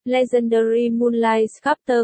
Legendary Moonlight Sculptor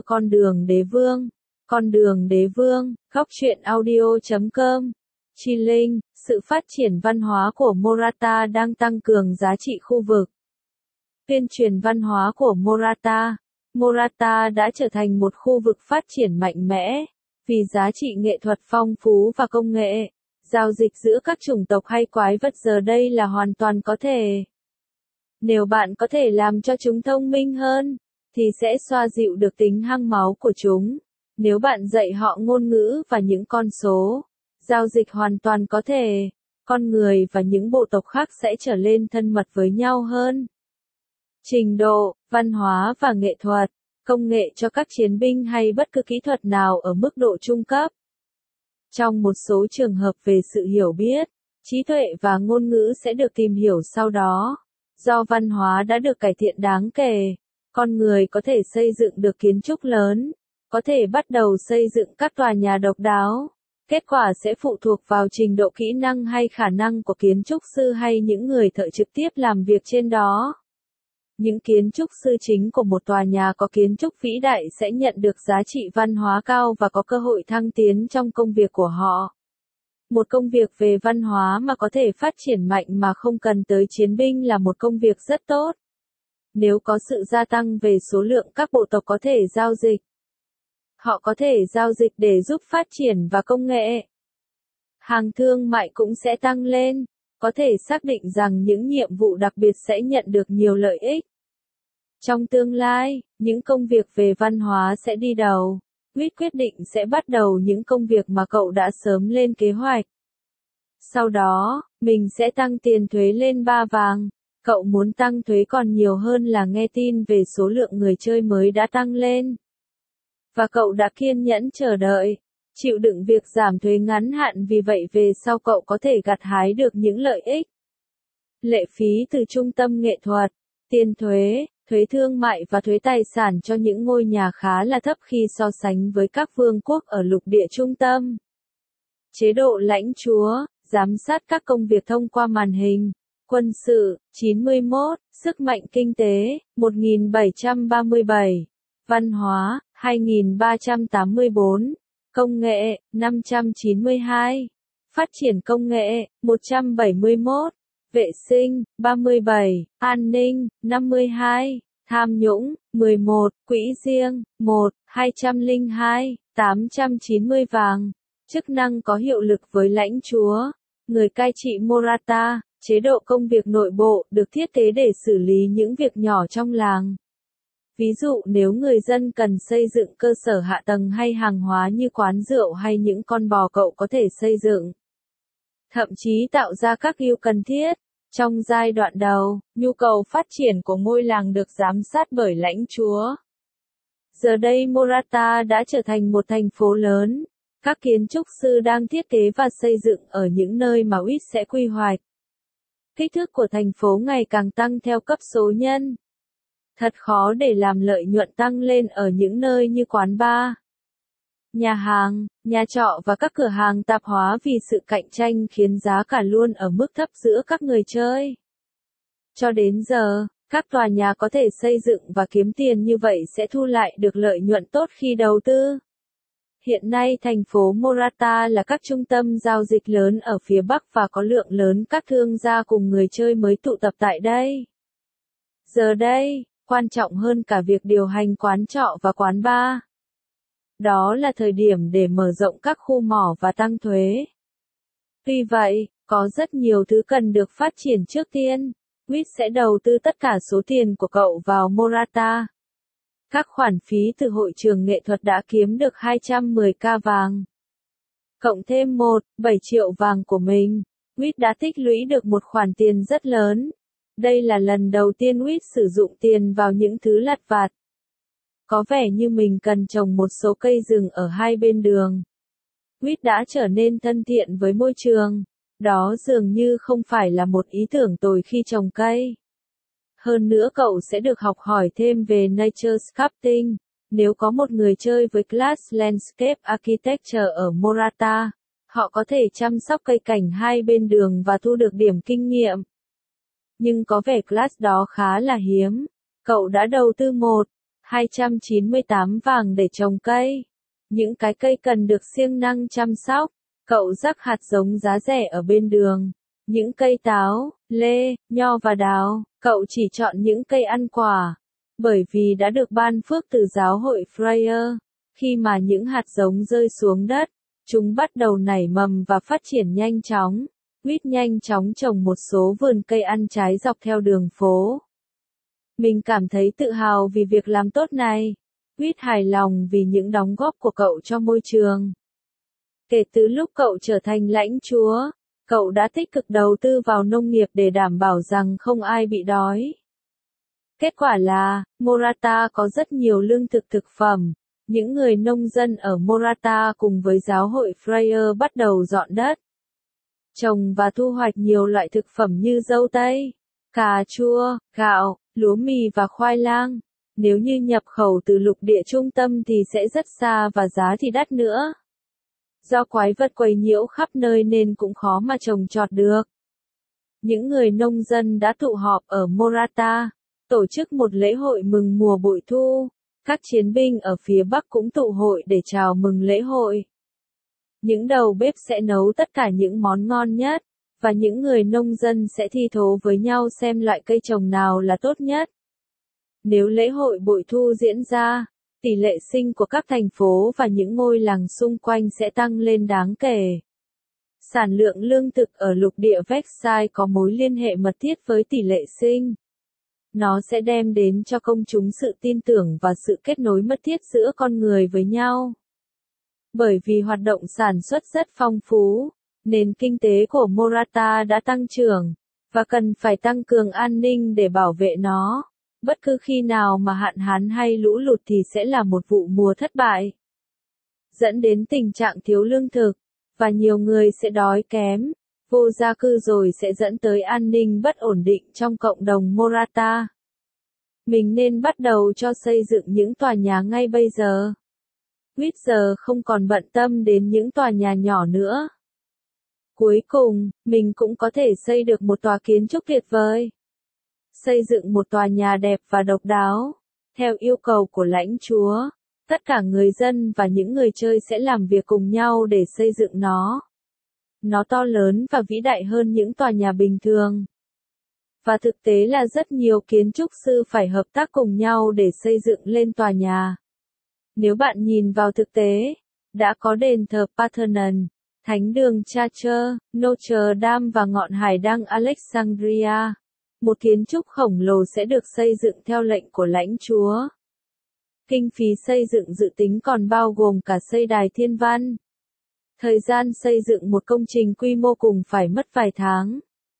Con đường đế vương, góc truyện audio.com. Chi Linh, sự phát triển văn hóa của Morata đang tăng cường giá trị khu vực. Tuyên truyền văn hóa của Morata. Morata đã trở thành một khu vực phát triển mạnh mẽ, vì giá trị nghệ thuật phong phú và công nghệ. Giao dịch giữa các chủng tộc hay quái vật giờ đây là hoàn toàn có thể. Nếu bạn có thể làm cho chúng thông minh hơn, thì sẽ xoa dịu được tính hăng máu của chúng. Nếu bạn dạy họ ngôn ngữ và những con số, giao dịch hoàn toàn có thể. Con người và những bộ tộc khác sẽ trở nên thân mật với nhau hơn. Trình độ, văn hóa và nghệ thuật, công nghệ cho các chiến binh hay bất cứ kỹ thuật nào ở mức độ trung cấp. Trong một số trường hợp về sự hiểu biết, trí tuệ và ngôn ngữ sẽ được tìm hiểu sau đó. Do văn hóa đã được cải thiện đáng kể, con người có thể xây dựng được kiến trúc lớn, có thể bắt đầu xây dựng các tòa nhà độc đáo. Kết quả sẽ phụ thuộc vào trình độ kỹ năng hay khả năng của kiến trúc sư hay những người thợ trực tiếp làm việc trên đó. Những kiến trúc sư chính của một tòa nhà có kiến trúc vĩ đại sẽ nhận được giá trị văn hóa cao và có cơ hội thăng tiến trong công việc của họ. Một công việc về văn hóa mà có thể phát triển mạnh mà không cần tới chiến binh là một công việc rất tốt. Nếu có sự gia tăng về số lượng các bộ tộc có thể giao dịch, họ có thể giao dịch để giúp phát triển và công nghệ. Hàng thương mại cũng sẽ tăng lên, có thể xác định rằng những nhiệm vụ đặc biệt sẽ nhận được nhiều lợi ích. Trong tương lai, những công việc về văn hóa sẽ đi đầu. Quyết định sẽ bắt đầu những công việc mà cậu đã sớm lên kế hoạch. Sau đó, mình sẽ tăng tiền thuế lên 3 vàng. Cậu muốn tăng thuế còn nhiều hơn là nghe tin về số lượng người chơi mới đã tăng lên. Và cậu đã kiên nhẫn chờ đợi, chịu đựng việc giảm thuế ngắn hạn, vì vậy về sau cậu có thể gặt hái được những lợi ích. Lệ phí từ trung tâm nghệ thuật, tiền thuế, thuế thương mại và thuế tài sản cho những ngôi nhà khá là thấp khi so sánh với các vương quốc ở lục địa trung tâm. Chế độ lãnh chúa, giám sát các công việc thông qua màn hình. Quân sự, 91, sức mạnh kinh tế, 1737, văn hóa, 2384, công nghệ, 592, phát triển công nghệ, 171, vệ sinh, 37, an ninh, 52, tham nhũng, 11, quỹ riêng, 1, 202, 890 vàng. Chức năng có hiệu lực với lãnh chúa, người cai trị Morata. Chế độ công việc nội bộ được thiết kế để xử lý những việc nhỏ trong làng. Ví dụ nếu người dân cần xây dựng cơ sở hạ tầng hay hàng hóa như quán rượu hay những con bò, cậu có thể xây dựng. Thậm chí tạo ra các ưu cần thiết. Trong giai đoạn đầu, nhu cầu phát triển của ngôi làng được giám sát bởi lãnh chúa. Giờ đây Morata đã trở thành một thành phố lớn. Các kiến trúc sư đang thiết kế và xây dựng ở những nơi mà Wit sẽ quy hoạch. Kích thước của thành phố ngày càng tăng theo cấp số nhân. Thật khó để làm lợi nhuận tăng lên ở những nơi như quán bar, nhà hàng, nhà trọ và các cửa hàng tạp hóa, vì sự cạnh tranh khiến giá cả luôn ở mức thấp giữa các người chơi. Cho đến giờ, các tòa nhà có thể xây dựng và kiếm tiền như vậy sẽ thu lại được lợi nhuận tốt khi đầu tư. Hiện nay thành phố Morata là các trung tâm giao dịch lớn ở phía Bắc và có lượng lớn các thương gia cùng người chơi mới tụ tập tại đây. Giờ đây, quan trọng hơn cả việc điều hành quán trọ và quán bar, đó là thời điểm để mở rộng các khu mỏ và tăng thuế. Tuy vậy, có rất nhiều thứ cần được phát triển trước tiên. Wit sẽ đầu tư tất cả số tiền của cậu vào Morata. Các khoản phí từ hội trường nghệ thuật đã kiếm được 210k vàng. Cộng thêm 7 triệu vàng của mình, Wit đã tích lũy được một khoản tiền rất lớn. Đây là lần đầu tiên Wit sử dụng tiền vào những thứ lặt vặt. Có vẻ như mình cần trồng một số cây rừng ở hai bên đường. Wit đã trở nên thân thiện với môi trường. Đó dường như không phải là một ý tưởng tồi khi trồng cây. Hơn nữa cậu sẽ được học hỏi thêm về nature sculpting. Nếu có một người chơi với class landscape architecture ở Morata, họ có thể chăm sóc cây cảnh hai bên đường và thu được điểm kinh nghiệm. Nhưng có vẻ class đó khá là hiếm. Cậu đã đầu tư 298 vàng để trồng cây. Những cái cây cần được siêng năng chăm sóc. Cậu rắc hạt giống giá rẻ ở bên đường. Những cây táo, lê, nho và đào. Cậu chỉ chọn những cây ăn quả. Bởi vì đã được ban phước từ giáo hội Freya. Khi mà những hạt giống rơi xuống đất, chúng bắt đầu nảy mầm và phát triển nhanh chóng. Whit nhanh chóng trồng một số vườn cây ăn trái dọc theo đường phố. Mình cảm thấy tự hào vì việc làm tốt này. Whit hài lòng vì những đóng góp của cậu cho môi trường. Kể từ lúc cậu trở thành lãnh chúa, cậu đã tích cực đầu tư vào nông nghiệp để đảm bảo rằng không ai bị đói. Kết quả là, Morata có rất nhiều lương thực thực phẩm. Những người nông dân ở Morata cùng với giáo hội Freya bắt đầu dọn đất, trồng và thu hoạch nhiều loại thực phẩm như dâu tây, cà chua, gạo, lúa mì và khoai lang. Nếu như nhập khẩu từ lục địa trung tâm thì sẽ rất xa và giá thì đắt nữa. Do quái vật quấy nhiễu khắp nơi nên cũng khó mà trồng trọt được. Những người nông dân đã tụ họp ở Morata, tổ chức một lễ hội mừng mùa bội thu. Các chiến binh ở phía Bắc cũng tụ hội để chào mừng lễ hội. Những đầu bếp sẽ nấu tất cả những món ngon nhất, và những người nông dân sẽ thi thố với nhau xem loại cây trồng nào là tốt nhất. Nếu lễ hội bội thu diễn ra, tỷ lệ sinh của các thành phố và những ngôi làng xung quanh sẽ tăng lên đáng kể. Sản lượng lương thực ở lục địa Versailles có mối liên hệ mật thiết với tỷ lệ sinh. Nó sẽ đem đến cho công chúng sự tin tưởng và sự kết nối mật thiết giữa con người với nhau. Bởi vì hoạt động sản xuất rất phong phú, nền kinh tế của Morata đã tăng trưởng, và cần phải tăng cường an ninh để bảo vệ nó. Bất cứ khi nào mà hạn hán hay lũ lụt thì sẽ là một vụ mùa thất bại, dẫn đến tình trạng thiếu lương thực, và nhiều người sẽ đói kém, vô gia cư rồi sẽ dẫn tới an ninh bất ổn định trong cộng đồng Morata. Mình nên bắt đầu cho xây dựng những tòa nhà ngay bây giờ. Whit giờ không còn bận tâm đến những tòa nhà nhỏ nữa. Cuối cùng, mình cũng có thể xây được một tòa kiến trúc tuyệt vời. Xây dựng một tòa nhà đẹp và độc đáo. Theo yêu cầu của lãnh chúa, tất cả người dân và những người chơi sẽ làm việc cùng nhau để xây dựng nó. Nó to lớn và vĩ đại hơn những tòa nhà bình thường. Và thực tế là rất nhiều kiến trúc sư phải hợp tác cùng nhau để xây dựng lên tòa nhà. Nếu bạn nhìn vào thực tế, đã có đền thờ Parthenon, thánh đường Chartres, Notre Dame và ngọn hải đăng Alexandria. Một kiến trúc khổng lồ sẽ được xây dựng theo lệnh của lãnh chúa. Kinh phí xây dựng dự tính còn bao gồm cả xây đài thiên văn. Thời gian xây dựng một công trình quy mô cùng phải mất vài tháng.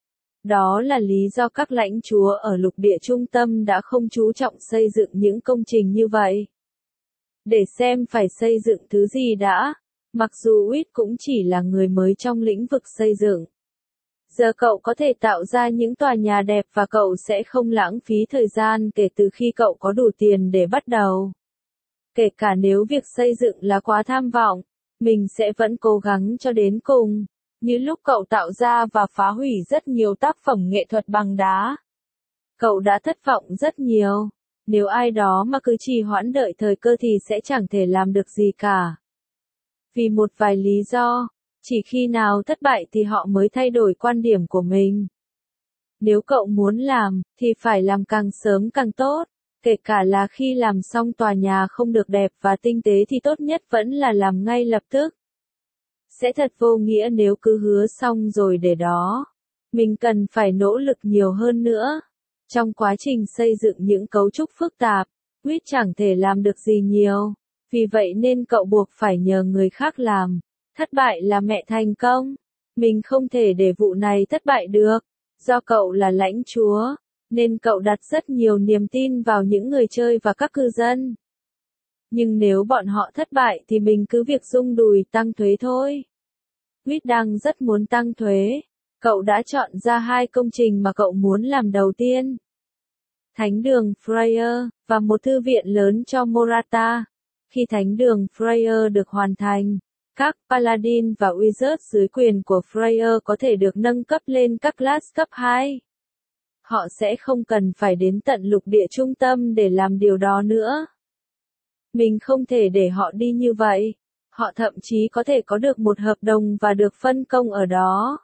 Đó là lý do các lãnh chúa ở lục địa trung tâm đã không chú trọng xây dựng những công trình như vậy. Để xem phải xây dựng thứ gì đã, mặc dù Whit cũng chỉ là người mới trong lĩnh vực xây dựng. Giờ cậu có thể tạo ra những tòa nhà đẹp và cậu sẽ không lãng phí thời gian kể từ khi cậu có đủ tiền để bắt đầu. Kể cả nếu việc xây dựng là quá tham vọng, mình sẽ vẫn cố gắng cho đến cùng. Như lúc cậu tạo ra và phá hủy rất nhiều tác phẩm nghệ thuật bằng đá. Cậu đã thất vọng rất nhiều. Nếu ai đó mà cứ trì hoãn đợi thời cơ thì sẽ chẳng thể làm được gì cả. Vì một vài lý do, chỉ khi nào thất bại thì họ mới thay đổi quan điểm của mình. Nếu cậu muốn làm, thì phải làm càng sớm càng tốt. Kể cả là khi làm xong tòa nhà không được đẹp và tinh tế thì tốt nhất vẫn là làm ngay lập tức. Sẽ thật vô nghĩa nếu cứ hứa xong rồi để đó. Mình cần phải nỗ lực nhiều hơn nữa. Trong quá trình xây dựng những cấu trúc phức tạp, Whit chẳng thể làm được gì nhiều. Vì vậy nên cậu buộc phải nhờ người khác làm. Thất bại là mẹ thành công. Mình không thể để vụ này thất bại được. Do cậu là lãnh chúa, nên cậu đặt rất nhiều niềm tin vào những người chơi và các cư dân. Nhưng nếu bọn họ thất bại thì mình cứ việc rung đùi tăng thuế thôi. Whit đang rất muốn tăng thuế. Cậu đã chọn ra 2 công trình mà cậu muốn làm đầu tiên. Thánh đường Freya, và một thư viện lớn cho Morata. Khi thánh đường Freya được hoàn thành, các Paladin và Wizard dưới quyền của Freya có thể được nâng cấp lên các class cấp 2. Họ sẽ không cần phải đến tận lục địa trung tâm để làm điều đó nữa. Mình không thể để họ đi như vậy. Họ thậm chí có thể có được một hợp đồng và được phân công ở đó.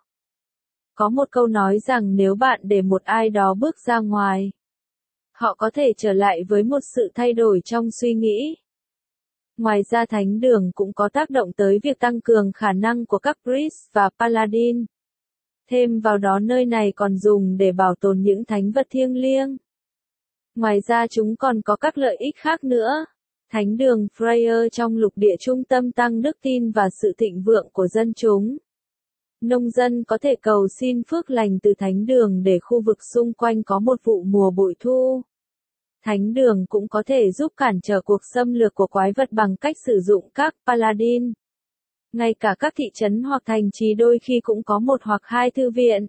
Có một câu nói rằng nếu bạn để một ai đó bước ra ngoài, họ có thể trở lại với một sự thay đổi trong suy nghĩ. Ngoài ra thánh đường cũng có tác động tới việc tăng cường khả năng của các priest và paladin. Thêm vào đó nơi này còn dùng để bảo tồn những thánh vật thiêng liêng. Ngoài ra chúng còn có các lợi ích khác nữa. Thánh đường Freya trong lục địa trung tâm tăng đức tin và sự thịnh vượng của dân chúng. Nông dân có thể cầu xin phước lành từ thánh đường để khu vực xung quanh có một vụ mùa bội thu. Thánh đường cũng có thể giúp cản trở cuộc xâm lược của quái vật bằng cách sử dụng các paladin. Ngay cả các thị trấn hoặc thành trì đôi khi cũng có một hoặc hai thư viện.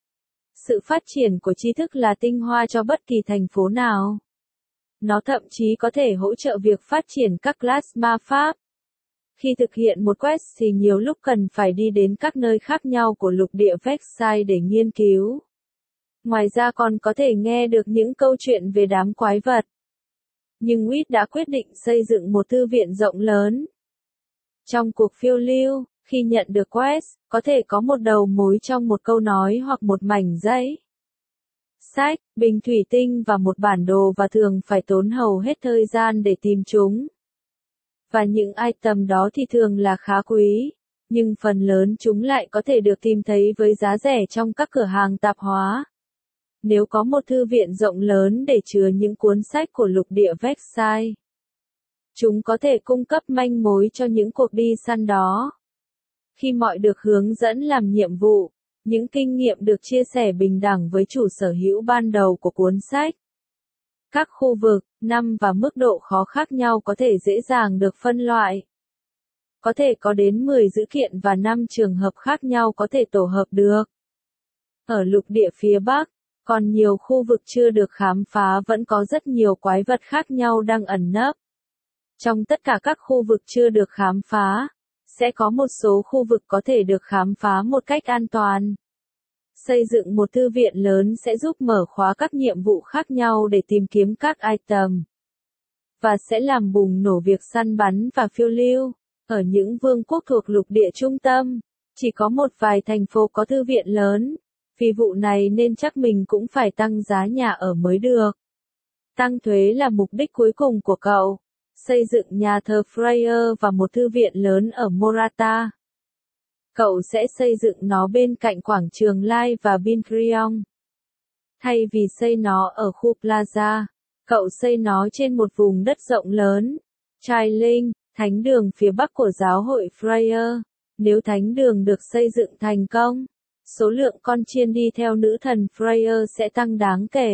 Sự phát triển của tri thức là tinh hoa cho bất kỳ thành phố nào. Nó thậm chí có thể hỗ trợ việc phát triển các class ma pháp. Khi thực hiện một quest thì nhiều lúc cần phải đi đến các nơi khác nhau của lục địa Vexai để nghiên cứu. Ngoài ra còn có thể nghe được những câu chuyện về đám quái vật. Nhưng Witt đã quyết định xây dựng một thư viện rộng lớn. Trong cuộc phiêu lưu, khi nhận được quest, có thể có một đầu mối trong một câu nói hoặc một mảnh giấy. Sách, bình thủy tinh và một bản đồ và thường phải tốn hầu hết thời gian để tìm chúng. Và những item đó thì thường là khá quý, nhưng phần lớn chúng lại có thể được tìm thấy với giá rẻ trong các cửa hàng tạp hóa. Nếu có một thư viện rộng lớn để chứa những cuốn sách của lục địa Vexai, chúng có thể cung cấp manh mối cho những cuộc đi săn đó. Khi mọi được hướng dẫn làm nhiệm vụ, những kinh nghiệm được chia sẻ bình đẳng với chủ sở hữu ban đầu của cuốn sách. Các khu vực, năm và mức độ khó khác nhau có thể dễ dàng được phân loại. Có thể có đến 10 dữ kiện và 5 trường hợp khác nhau có thể tổ hợp được. Ở lục địa phía Bắc, còn nhiều khu vực chưa được khám phá vẫn có rất nhiều quái vật khác nhau đang ẩn nấp. Trong tất cả các khu vực chưa được khám phá, sẽ có một số khu vực có thể được khám phá một cách an toàn. Xây dựng một thư viện lớn sẽ giúp mở khóa các nhiệm vụ khác nhau để tìm kiếm các item. Và sẽ làm bùng nổ việc săn bắn và phiêu lưu. Ở những vương quốc thuộc lục địa trung tâm, chỉ có một vài thành phố có thư viện lớn. Vì vụ này nên chắc mình cũng phải tăng giá nhà ở mới được. Tăng thuế là mục đích cuối cùng của cậu. Xây dựng nhà thờ Freya và một thư viện lớn ở Morata. Cậu sẽ xây dựng nó bên cạnh quảng trường Lai và Bincriong. Thay vì xây nó ở khu Plaza, cậu xây nó trên một vùng đất rộng lớn. Trai Linh, thánh đường phía bắc của giáo hội Freya. Nếu thánh đường được xây dựng thành công, số lượng con chiên đi theo nữ thần Freya sẽ tăng đáng kể.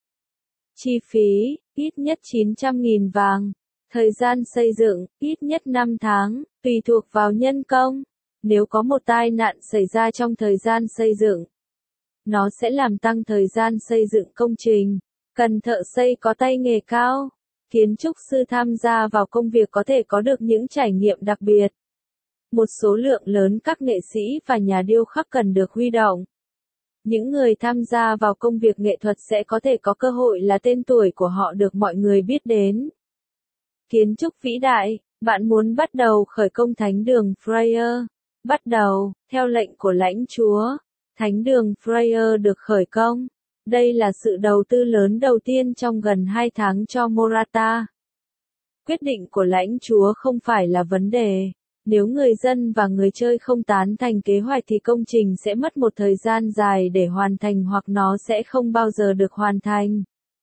Chi phí, ít nhất 900.000 vàng. Thời gian xây dựng, ít nhất 5 tháng, tùy thuộc vào nhân công. Nếu có một tai nạn xảy ra trong thời gian xây dựng, nó sẽ làm tăng thời gian xây dựng công trình. Cần thợ xây có tay nghề cao. Kiến trúc sư tham gia vào công việc có thể có được những trải nghiệm đặc biệt. Một số lượng lớn các nghệ sĩ và nhà điêu khắc cần được huy động. Những người tham gia vào công việc nghệ thuật sẽ có thể có cơ hội là tên tuổi của họ được mọi người biết đến. Kiến trúc vĩ đại, bạn muốn bắt đầu khởi công thánh đường Freya. Bắt đầu, theo lệnh của lãnh chúa, thánh đường Freya được khởi công. Đây là sự đầu tư lớn đầu tiên trong gần 2 tháng cho Morata. Quyết định của lãnh chúa không phải là vấn đề. Nếu người dân và người chơi không tán thành kế hoạch thì công trình sẽ mất một thời gian dài để hoàn thành hoặc nó sẽ không bao giờ được hoàn thành.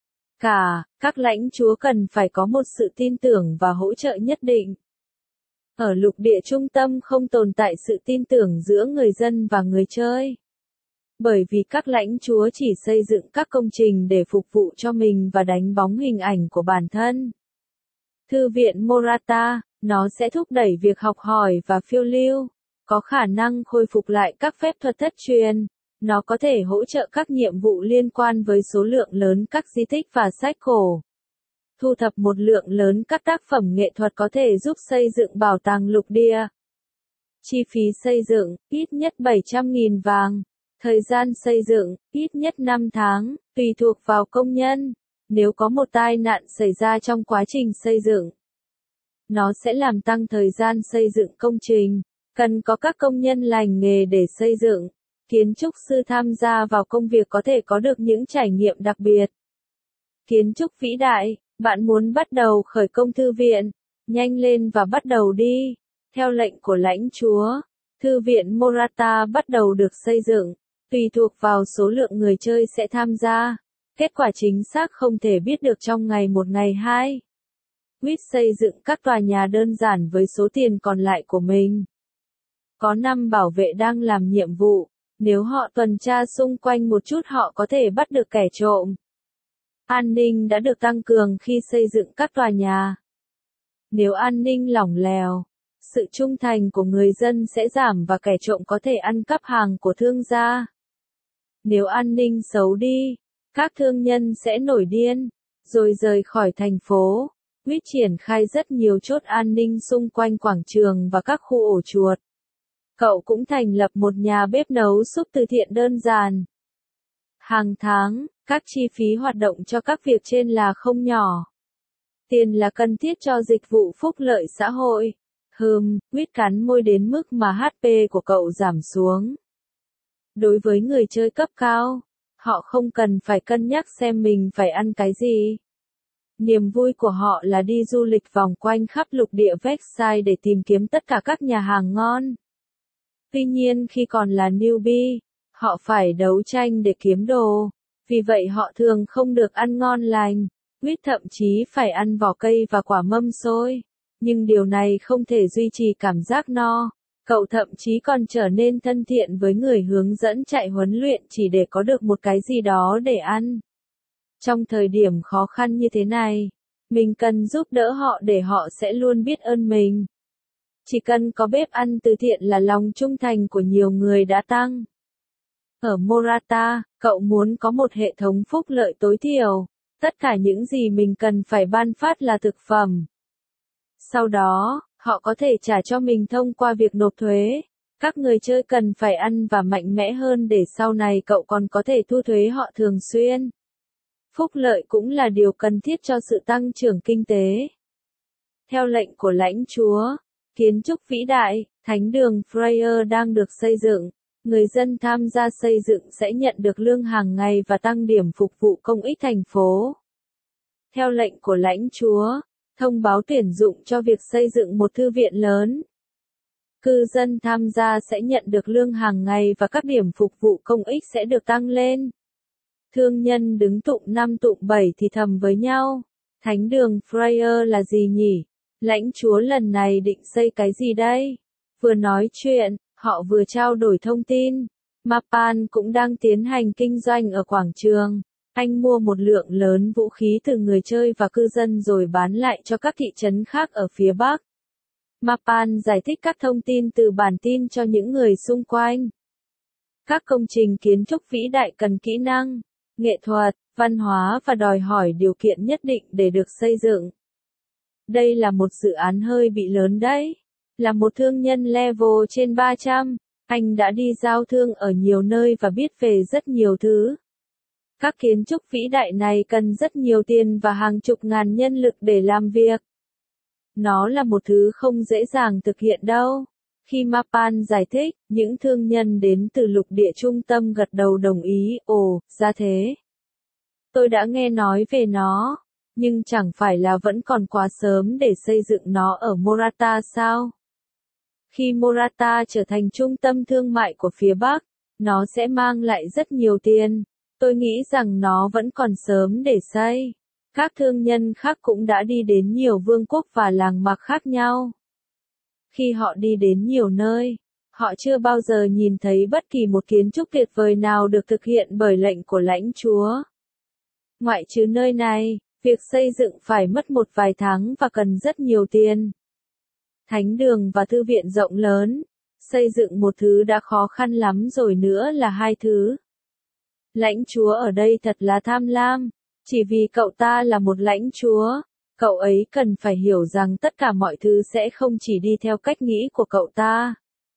Các lãnh chúa cần phải có một sự tin tưởng và hỗ trợ nhất định. Ở lục địa trung tâm không tồn tại sự tin tưởng giữa người dân và người chơi. Bởi vì các lãnh chúa chỉ xây dựng các công trình để phục vụ cho mình và đánh bóng hình ảnh của bản thân. Thư viện Morata, nó sẽ thúc đẩy việc học hỏi và phiêu lưu, có khả năng khôi phục lại các phép thuật thất truyền. Nó có thể hỗ trợ các nhiệm vụ liên quan với số lượng lớn các di tích và sách cổ. Thu thập một lượng lớn các tác phẩm nghệ thuật có thể giúp xây dựng bảo tàng lục địa. Chi phí xây dựng, ít nhất 700.000 vàng. Thời gian xây dựng, ít nhất 5 tháng, tùy thuộc vào công nhân. Nếu có một tai nạn xảy ra trong quá trình xây dựng, nó sẽ làm tăng thời gian xây dựng công trình. Cần có các công nhân lành nghề để xây dựng. Kiến trúc sư tham gia vào công việc có thể có được những trải nghiệm đặc biệt. Kiến trúc vĩ đại, bạn muốn bắt đầu khởi công thư viện, nhanh lên và bắt đầu đi. Theo lệnh của lãnh chúa, thư viện Morata bắt đầu được xây dựng, tùy thuộc vào số lượng người chơi sẽ tham gia. Kết quả chính xác không thể biết được trong ngày 1 ngày 2. Quýt xây dựng các tòa nhà đơn giản với số tiền còn lại của mình. Có 5 bảo vệ đang làm nhiệm vụ. Nếu họ tuần tra xung quanh một chút họ có thể bắt được kẻ trộm. An ninh đã được tăng cường khi xây dựng các tòa nhà. Nếu an ninh lỏng lẻo, sự trung thành của người dân sẽ giảm và kẻ trộm có thể ăn cắp hàng của thương gia. Nếu an ninh xấu đi, các thương nhân sẽ nổi điên, rồi rời khỏi thành phố. Quýt triển khai rất nhiều chốt an ninh xung quanh quảng trường và các khu ổ chuột. Cậu cũng thành lập một nhà bếp nấu súp từ thiện đơn giản. Hàng tháng, các chi phí hoạt động cho các việc trên là không nhỏ. Tiền là cần thiết cho dịch vụ phúc lợi xã hội. Quýt cắn môi đến mức mà HP của cậu giảm xuống. Đối với người chơi cấp cao, họ không cần phải cân nhắc xem mình phải ăn cái gì. Niềm vui của họ là đi du lịch vòng quanh khắp lục địa Vexai để tìm kiếm tất cả các nhà hàng ngon. Tuy nhiên khi còn là newbie, họ phải đấu tranh để kiếm đồ, vì vậy họ thường không được ăn ngon lành. Quýt thậm chí phải ăn vỏ cây và quả mâm xôi, nhưng điều này không thể duy trì cảm giác no. Cậu thậm chí còn trở nên thân thiện với người hướng dẫn chạy huấn luyện chỉ để có được một cái gì đó để ăn. Trong thời điểm khó khăn như thế này, mình cần giúp đỡ họ để họ sẽ luôn biết ơn mình. Chỉ cần có bếp ăn từ thiện là lòng trung thành của nhiều người đã tăng. Ở Morata, cậu muốn có một hệ thống phúc lợi tối thiểu. Tất cả những gì mình cần phải ban phát là thực phẩm. Sau đó, họ có thể trả cho mình thông qua việc nộp thuế. Các người chơi cần phải ăn và mạnh mẽ hơn để sau này cậu còn có thể thu thuế họ thường xuyên. Phúc lợi cũng là điều cần thiết cho sự tăng trưởng kinh tế. Theo lệnh của lãnh chúa, kiến trúc vĩ đại, thánh đường Freya đang được xây dựng. Người dân tham gia xây dựng sẽ nhận được lương hàng ngày và tăng điểm phục vụ công ích thành phố. Theo lệnh của lãnh chúa, thông báo tuyển dụng cho việc xây dựng một thư viện lớn. Cư dân tham gia sẽ nhận được lương hàng ngày và các điểm phục vụ công ích sẽ được tăng lên. Thương nhân đứng tụng 5 tụng 7 thì thầm với nhau. Thánh đường Freya là gì nhỉ? Lãnh chúa lần này định xây cái gì đây? Vừa nói chuyện, họ vừa trao đổi thông tin. Mapan cũng đang tiến hành kinh doanh ở quảng trường. Anh mua một lượng lớn vũ khí từ người chơi và cư dân rồi bán lại cho các thị trấn khác ở phía Bắc. Mapan giải thích các thông tin từ bản tin cho những người xung quanh. Các công trình kiến trúc vĩ đại cần kỹ năng, nghệ thuật, văn hóa và đòi hỏi điều kiện nhất định để được xây dựng. Đây là một dự án hơi bị lớn đấy. Là một thương nhân level trên 300, anh đã đi giao thương ở nhiều nơi và biết về rất nhiều thứ. Các kiến trúc vĩ đại này cần rất nhiều tiền và hàng chục ngàn nhân lực để làm việc. Nó là một thứ không dễ dàng thực hiện đâu. Khi Mapan giải thích, những thương nhân đến từ lục địa trung tâm gật đầu đồng ý. Ồ, ra thế. Tôi đã nghe nói về nó, nhưng chẳng phải là vẫn còn quá sớm để xây dựng nó ở Morata sao? Khi Morata trở thành trung tâm thương mại của phía Bắc, nó sẽ mang lại rất nhiều tiền. Tôi nghĩ rằng nó vẫn còn sớm để xây. Các thương nhân khác cũng đã đi đến nhiều vương quốc và làng mạc khác nhau. Khi họ đi đến nhiều nơi, họ chưa bao giờ nhìn thấy bất kỳ một kiến trúc tuyệt vời nào được thực hiện bởi lệnh của lãnh chúa. Ngoại trừ nơi này, việc xây dựng phải mất một vài tháng và cần rất nhiều tiền. Thánh đường và thư viện rộng lớn, xây dựng một thứ đã khó khăn lắm rồi nữa là hai thứ. Lãnh chúa ở đây thật là tham lam, chỉ vì cậu ta là một lãnh chúa, cậu ấy cần phải hiểu rằng tất cả mọi thứ sẽ không chỉ đi theo cách nghĩ của cậu ta.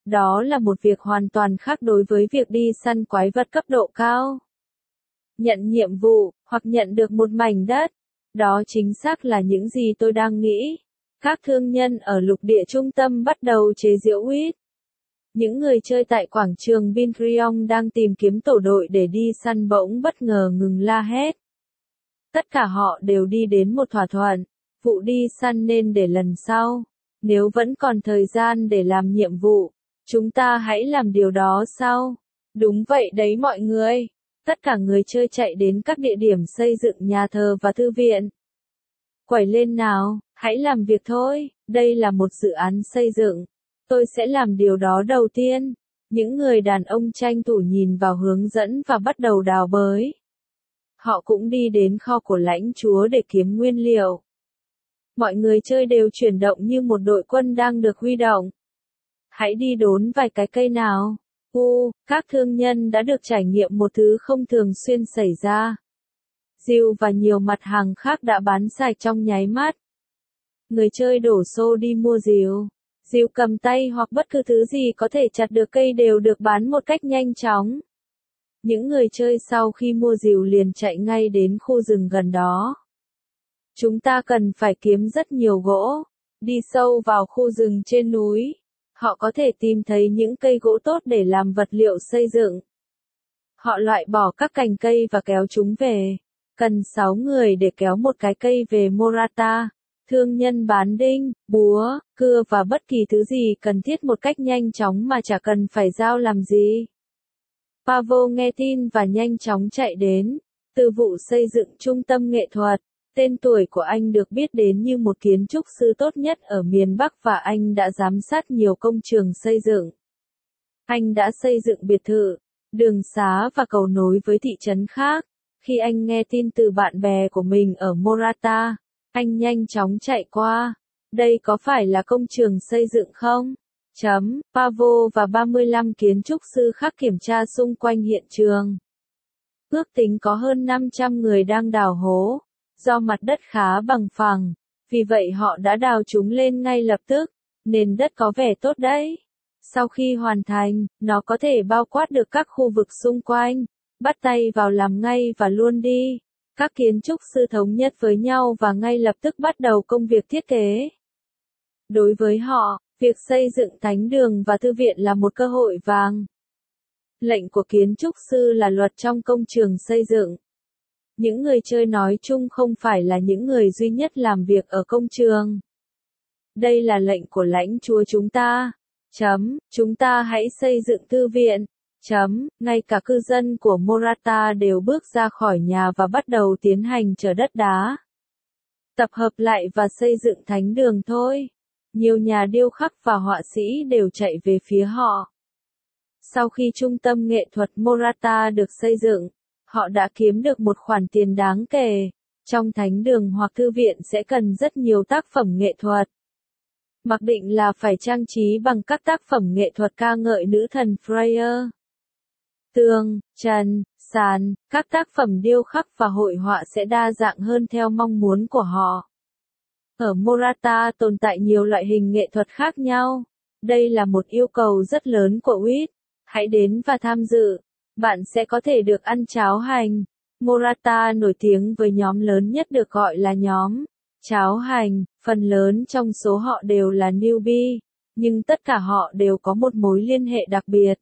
Đó là một việc hoàn toàn khác đối với việc đi săn quái vật cấp độ cao. Nhận nhiệm vụ, hoặc nhận được một mảnh đất. Đó chính xác là những gì tôi đang nghĩ. Các thương nhân ở lục địa trung tâm bắt đầu chế giễu Wheat. Những người chơi tại quảng trường Binkriong đang tìm kiếm tổ đội để đi săn bỗng bất ngờ ngừng la hét. Tất cả họ đều đi đến một thỏa thuận. Vụ đi săn nên để lần sau. Nếu vẫn còn thời gian để làm nhiệm vụ, chúng ta hãy làm điều đó sau. Đúng vậy đấy mọi người. Tất cả người chơi chạy đến các địa điểm xây dựng nhà thờ và thư viện. Quẩy lên nào, hãy làm việc thôi, đây là một dự án xây dựng. Tôi sẽ làm điều đó đầu tiên. Những người đàn ông tranh thủ nhìn vào hướng dẫn và bắt đầu đào bới. Họ cũng đi đến kho của lãnh chúa để kiếm nguyên liệu. Mọi người chơi đều chuyển động như một đội quân đang được huy động. Hãy đi đốn vài cái cây nào. Các thương nhân đã được trải nghiệm một thứ không thường xuyên xảy ra. Rượu và nhiều mặt hàng khác đã bán sạch trong nháy mắt. Người chơi đổ xô đi mua rượu. Rượu cầm tay hoặc bất cứ thứ gì có thể chặt được cây đều được bán một cách nhanh chóng. Những người chơi sau khi mua rượu liền chạy ngay đến khu rừng gần đó. Chúng ta cần phải kiếm rất nhiều gỗ. Đi sâu vào khu rừng trên núi. Họ có thể tìm thấy những cây gỗ tốt để làm vật liệu xây dựng. Họ loại bỏ các cành cây và kéo chúng về. Cần 6 người để kéo một cái cây về Morata. Thương nhân bán đinh, búa, cưa và bất kỳ thứ gì cần thiết một cách nhanh chóng mà chả cần phải giao làm gì. Pavo nghe tin và nhanh chóng chạy đến. Từ vụ xây dựng trung tâm nghệ thuật. Tên tuổi của anh được biết đến như một kiến trúc sư tốt nhất ở miền Bắc và anh đã giám sát nhiều công trường xây dựng. Anh đã xây dựng biệt thự, đường xá và cầu nối với thị trấn khác. Khi anh nghe tin từ bạn bè của mình ở Morata, anh nhanh chóng chạy qua. Đây có phải là công trường xây dựng không? Pavo và 35 kiến trúc sư khác kiểm tra xung quanh hiện trường. Ước tính có hơn 500 người đang đào hố. Do mặt đất khá bằng phẳng, vì vậy họ đã đào chúng lên ngay lập tức, nền đất có vẻ tốt đấy. Sau khi hoàn thành, nó có thể bao quát được các khu vực xung quanh, bắt tay vào làm ngay và luôn đi. Các kiến trúc sư thống nhất với nhau và ngay lập tức bắt đầu công việc thiết kế. Đối với họ, việc xây dựng thánh đường và thư viện là một cơ hội vàng. Lệnh của kiến trúc sư là luật trong công trường xây dựng. Những người chơi nói chung không phải là những người duy nhất làm việc ở công trường. Đây là lệnh của lãnh chúa chúng ta. Chúng ta hãy xây dựng thư viện. Ngay cả cư dân của Morata đều bước ra khỏi nhà và bắt đầu tiến hành chở đất đá. Tập hợp lại và xây dựng thánh đường thôi. Nhiều nhà điêu khắc và họa sĩ đều chạy về phía họ. Sau khi trung tâm nghệ thuật Morata được xây dựng, họ đã kiếm được một khoản tiền đáng kể. Trong thánh đường hoặc thư viện sẽ cần rất nhiều tác phẩm nghệ thuật. Mặc định là phải trang trí bằng các tác phẩm nghệ thuật ca ngợi nữ thần Freya. Tường, trần, sàn, các tác phẩm điêu khắc và hội họa sẽ đa dạng hơn theo mong muốn của họ. Ở Morata tồn tại nhiều loại hình nghệ thuật khác nhau. Đây là một yêu cầu rất lớn của Wheat. Hãy đến và tham dự. Bạn sẽ có thể được ăn cháo hành. Morata nổi tiếng với nhóm lớn nhất được gọi là nhóm cháo hành, phần lớn trong số họ đều là newbie, nhưng tất cả họ đều có một mối liên hệ đặc biệt.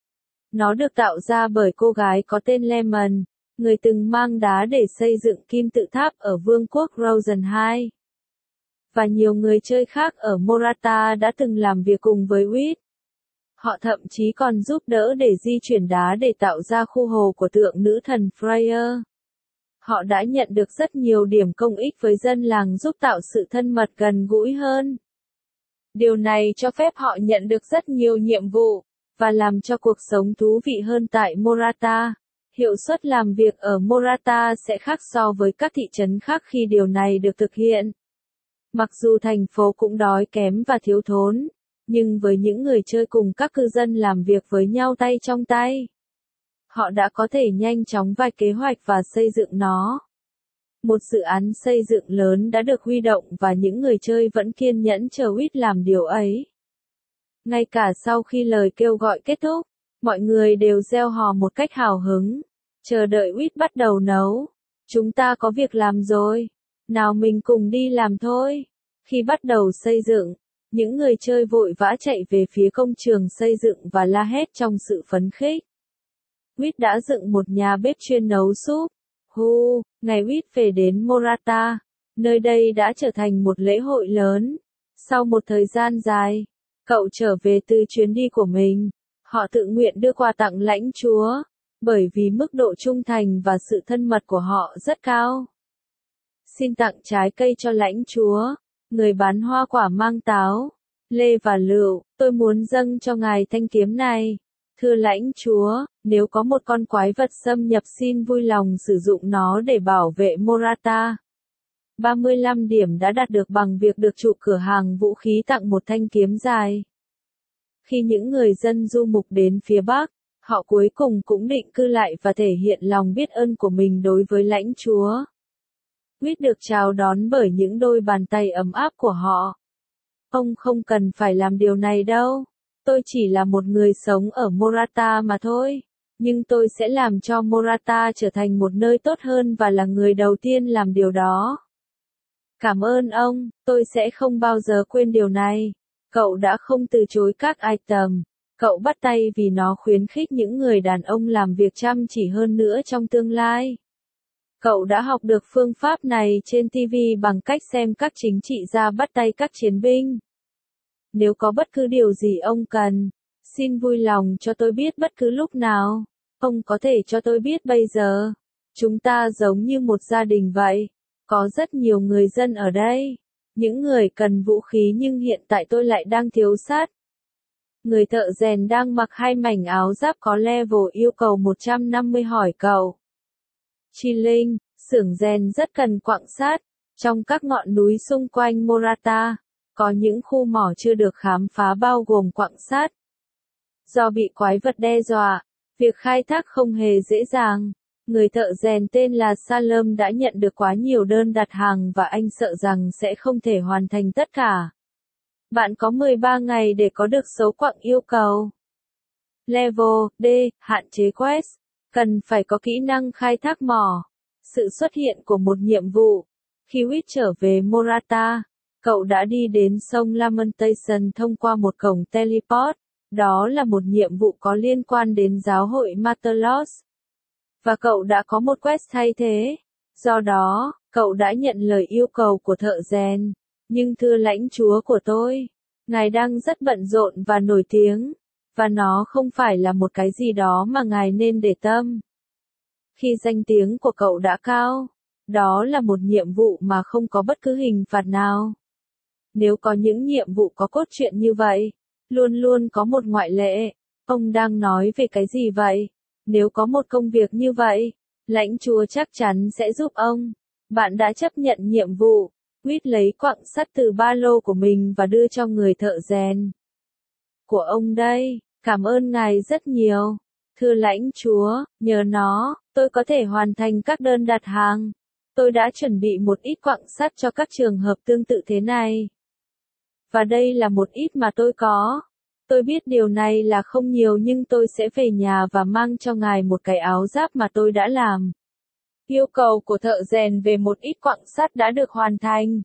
Nó được tạo ra bởi cô gái có tên Lemon, người từng mang đá để xây dựng kim tự tháp ở vương quốc Rosen 2. Và nhiều người chơi khác ở Morata đã từng làm việc cùng với Wheat. Họ thậm chí còn giúp đỡ để di chuyển đá để tạo ra khu hồ của tượng nữ thần Freya. Họ đã nhận được rất nhiều điểm công ích với dân làng giúp tạo sự thân mật gần gũi hơn. Điều này cho phép họ nhận được rất nhiều nhiệm vụ, và làm cho cuộc sống thú vị hơn tại Morata. Hiệu suất làm việc ở Morata sẽ khác so với các thị trấn khác khi điều này được thực hiện. Mặc dù thành phố cũng đói kém và thiếu thốn, nhưng với những người chơi cùng các cư dân làm việc với nhau tay trong tay, họ đã có thể nhanh chóng vạch kế hoạch và xây dựng nó. Một dự án xây dựng lớn đã được huy động và những người chơi vẫn kiên nhẫn chờ Wheat làm điều ấy. Ngay cả sau khi lời kêu gọi kết thúc, mọi người đều reo hò một cách hào hứng, chờ đợi Quýt bắt đầu nấu. Chúng ta có việc làm rồi, nào mình cùng đi làm thôi. Khi bắt đầu xây dựng, những người chơi vội vã chạy về phía công trường xây dựng và la hét trong sự phấn khích. Quýt đã dựng một nhà bếp chuyên nấu súp. Ngày Quýt về đến Morata, nơi đây đã trở thành một lễ hội lớn. Sau một thời gian dài, cậu trở về từ chuyến đi của mình. Họ tự nguyện đưa quà tặng lãnh chúa, bởi vì mức độ trung thành và sự thân mật của họ rất cao. Xin tặng trái cây cho lãnh chúa. Người bán hoa quả mang táo, lê và lựu, tôi muốn dâng cho ngài thanh kiếm này. Thưa lãnh chúa, nếu có một con quái vật xâm nhập xin vui lòng sử dụng nó để bảo vệ Morata. 35 điểm đã đạt được bằng việc được chủ cửa hàng vũ khí tặng một thanh kiếm dài. Khi những người dân du mục đến phía Bắc, họ cuối cùng cũng định cư lại và thể hiện lòng biết ơn của mình đối với lãnh chúa. Quýt được chào đón bởi những đôi bàn tay ấm áp của họ. Ông không cần phải làm điều này đâu. Tôi chỉ là một người sống ở Morata mà thôi. Nhưng tôi sẽ làm cho Morata trở thành một nơi tốt hơn và là người đầu tiên làm điều đó. Cảm ơn ông, tôi sẽ không bao giờ quên điều này. Cậu đã không từ chối các item. Cậu bắt tay vì nó khuyến khích những người đàn ông làm việc chăm chỉ hơn nữa trong tương lai. Cậu đã học được phương pháp này trên TV bằng cách xem các chính trị gia bắt tay các chiến binh. Nếu có bất cứ điều gì ông cần, xin vui lòng cho tôi biết bất cứ lúc nào. Ông có thể cho tôi biết bây giờ. Chúng ta giống như một gia đình vậy. Có rất nhiều người dân ở đây. Những người cần vũ khí nhưng hiện tại tôi lại đang thiếu sắt. Người thợ rèn đang mặc 2 mảnh áo giáp có level yêu cầu 150 hỏi cậu. Chi Linh, xưởng rèn rất cần quặng sắt. Trong các ngọn núi xung quanh Morata, có những khu mỏ chưa được khám phá bao gồm quặng sắt. Do bị quái vật đe dọa, việc khai thác không hề dễ dàng. Người thợ rèn tên là Salem đã nhận được quá nhiều đơn đặt hàng và anh sợ rằng sẽ không thể hoàn thành tất cả. Bạn có 13 ngày để có được số quặng yêu cầu. Level D, hạn chế quest. Cần phải có kỹ năng khai thác mỏ. Sự xuất hiện của một nhiệm vụ. Khi Quýt trở về Morata, cậu đã đi đến sông Lamentation thông qua một cổng teleport. Đó là một nhiệm vụ có liên quan đến giáo hội Matelos. Và cậu đã có một quest thay thế. Do đó, cậu đã nhận lời yêu cầu của thợ rèn. Nhưng thưa lãnh chúa của tôi, ngài đang rất bận rộn và nổi tiếng. Và nó không phải là một cái gì đó mà ngài nên để tâm. Khi danh tiếng của cậu đã cao, đó là một nhiệm vụ mà không có bất cứ hình phạt nào. Nếu có những nhiệm vụ có cốt truyện như vậy, luôn luôn có một ngoại lệ. Ông đang nói về cái gì vậy? Nếu có một công việc như vậy, lãnh chúa chắc chắn sẽ giúp ông. Bạn đã chấp nhận nhiệm vụ. Quýt lấy quặng sắt từ ba lô của mình và đưa cho người thợ rèn. Của ông đây, cảm ơn ngài rất nhiều. Thưa lãnh chúa, nhờ nó, tôi có thể hoàn thành các đơn đặt hàng. Tôi đã chuẩn bị một ít quặng sắt cho các trường hợp tương tự thế này. Và đây là một ít mà tôi có. Tôi biết điều này là không nhiều nhưng tôi sẽ về nhà và mang cho ngài một cái áo giáp mà tôi đã làm. Yêu cầu của thợ rèn về một ít quặng sắt đã được hoàn thành.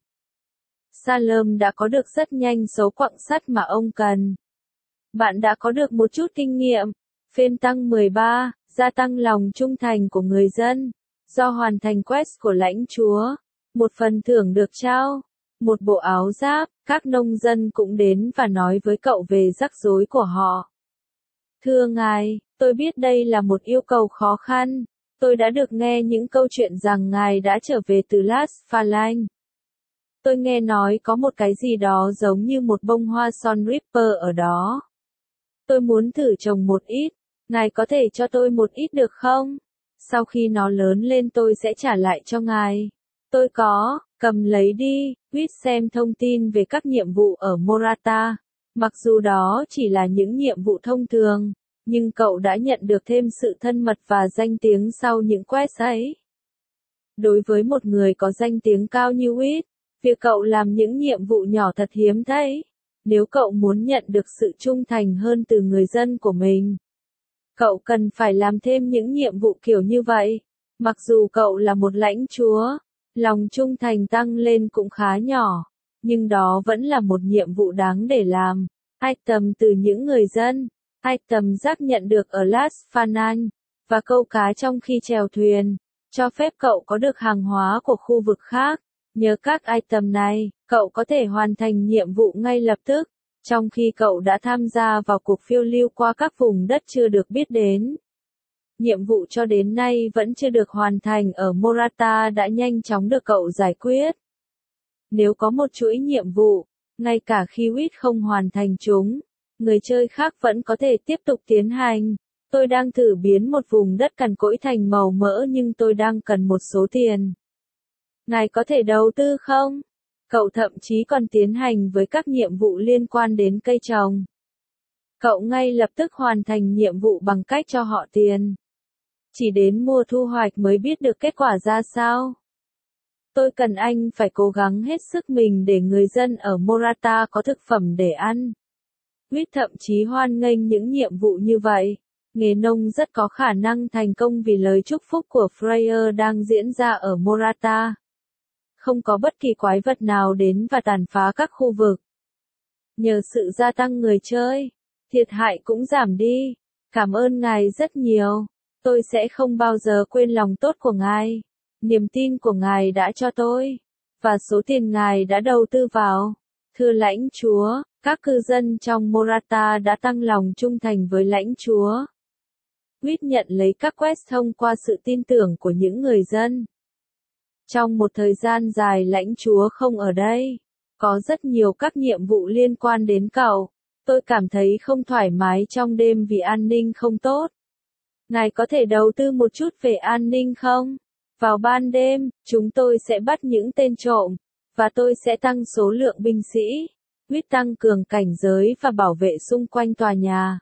Salem đã có được rất nhanh số quặng sắt mà ông cần. Bạn đã có được một chút kinh nghiệm. Phên tăng 13, gia tăng lòng trung thành của người dân. Do hoàn thành quest của lãnh chúa, một phần thưởng được trao. Một bộ áo giáp, các nông dân cũng đến và nói với cậu về rắc rối của họ. Thưa ngài, tôi biết đây là một yêu cầu khó khăn. Tôi đã được nghe những câu chuyện rằng ngài đã trở về từ Las Phalanx. Tôi nghe nói có một cái gì đó giống như một bông hoa Son Ripper ở đó. Tôi muốn thử trồng một ít. Ngài có thể cho tôi một ít được không? Sau khi nó lớn lên tôi sẽ trả lại cho ngài. Tôi có, cầm lấy đi. Quýt xem thông tin về các nhiệm vụ ở Morata. Mặc dù đó chỉ là những nhiệm vụ thông thường, nhưng cậu đã nhận được thêm sự thân mật và danh tiếng sau những quest ấy. Đối với một người có danh tiếng cao như Quýt, việc cậu làm những nhiệm vụ nhỏ thật hiếm thấy. Nếu cậu muốn nhận được sự trung thành hơn từ người dân của mình, cậu cần phải làm thêm những nhiệm vụ kiểu như vậy. Mặc dù cậu là một lãnh chúa, lòng trung thành tăng lên cũng khá nhỏ, nhưng đó vẫn là một nhiệm vụ đáng để làm. Item từ những người dân. Item rác nhận được ở Las Fanan, và câu cá trong khi chèo thuyền, cho phép cậu có được hàng hóa của khu vực khác. Nhờ các item này, cậu có thể hoàn thành nhiệm vụ ngay lập tức, trong khi cậu đã tham gia vào cuộc phiêu lưu qua các vùng đất chưa được biết đến. Nhiệm vụ cho đến nay vẫn chưa được hoàn thành ở Morata đã nhanh chóng được cậu giải quyết. Nếu có một chuỗi nhiệm vụ, ngay cả khi Wit không hoàn thành chúng, người chơi khác vẫn có thể tiếp tục tiến hành. Tôi đang thử biến một vùng đất cằn cỗi thành màu mỡ nhưng tôi đang cần một số tiền. Ngài có thể đầu tư không? Cậu thậm chí còn tiến hành với các nhiệm vụ liên quan đến cây trồng. Cậu ngay lập tức hoàn thành nhiệm vụ bằng cách cho họ tiền. Chỉ đến mùa thu hoạch mới biết được kết quả ra sao. Tôi cần anh phải cố gắng hết sức mình để người dân ở Morata có thực phẩm để ăn. Wit thậm chí hoan nghênh những nhiệm vụ như vậy. Nghề nông rất có khả năng thành công vì lời chúc phúc của Freyr đang diễn ra ở Morata. Không có bất kỳ quái vật nào đến và tàn phá các khu vực. Nhờ sự gia tăng người chơi, thiệt hại cũng giảm đi. Cảm ơn ngài rất nhiều. Tôi sẽ không bao giờ quên lòng tốt của ngài, niềm tin của ngài đã cho tôi, và số tiền ngài đã đầu tư vào. Thưa lãnh chúa, các cư dân trong Morata đã tăng lòng trung thành với lãnh chúa. Wit nhận lấy các quest thông qua sự tin tưởng của những người dân. Trong một thời gian dài lãnh chúa không ở đây, có rất nhiều các nhiệm vụ liên quan đến cậu. Tôi cảm thấy không thoải mái trong đêm vì an ninh không tốt. Ngài có thể đầu tư một chút về an ninh không? Vào ban đêm, chúng tôi sẽ bắt những tên trộm, và tôi sẽ tăng số lượng binh sĩ. Wit tăng cường cảnh giới và bảo vệ xung quanh tòa nhà.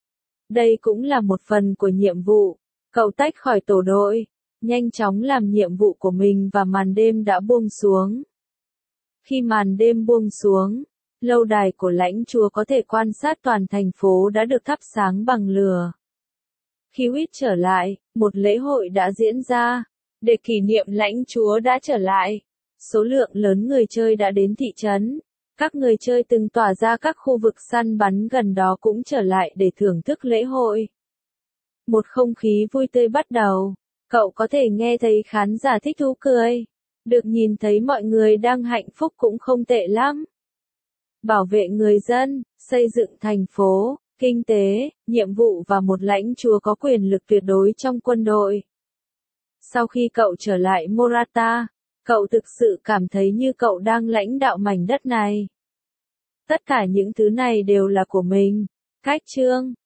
Đây cũng là một phần của nhiệm vụ. Cậu tách khỏi tổ đội, nhanh chóng làm nhiệm vụ của mình và màn đêm đã buông xuống. Khi màn đêm buông xuống, lâu đài của lãnh chúa có thể quan sát toàn thành phố đã được thắp sáng bằng lửa. Khi Wit trở lại, một lễ hội đã diễn ra. Để kỷ niệm lãnh chúa đã trở lại, số lượng lớn người chơi đã đến thị trấn. Các người chơi từng tỏa ra các khu vực săn bắn gần đó cũng trở lại để thưởng thức lễ hội. Một không khí vui tươi bắt đầu. Cậu có thể nghe thấy khán giả thích thú cười. Được nhìn thấy mọi người đang hạnh phúc cũng không tệ lắm. Bảo vệ người dân, xây dựng thành phố, kinh tế, nhiệm vụ và một lãnh chúa có quyền lực tuyệt đối trong quân đội. Sau khi cậu trở lại Morata, cậu thực sự cảm thấy như cậu đang lãnh đạo mảnh đất này. Tất cả những thứ này đều là của mình. Cách chương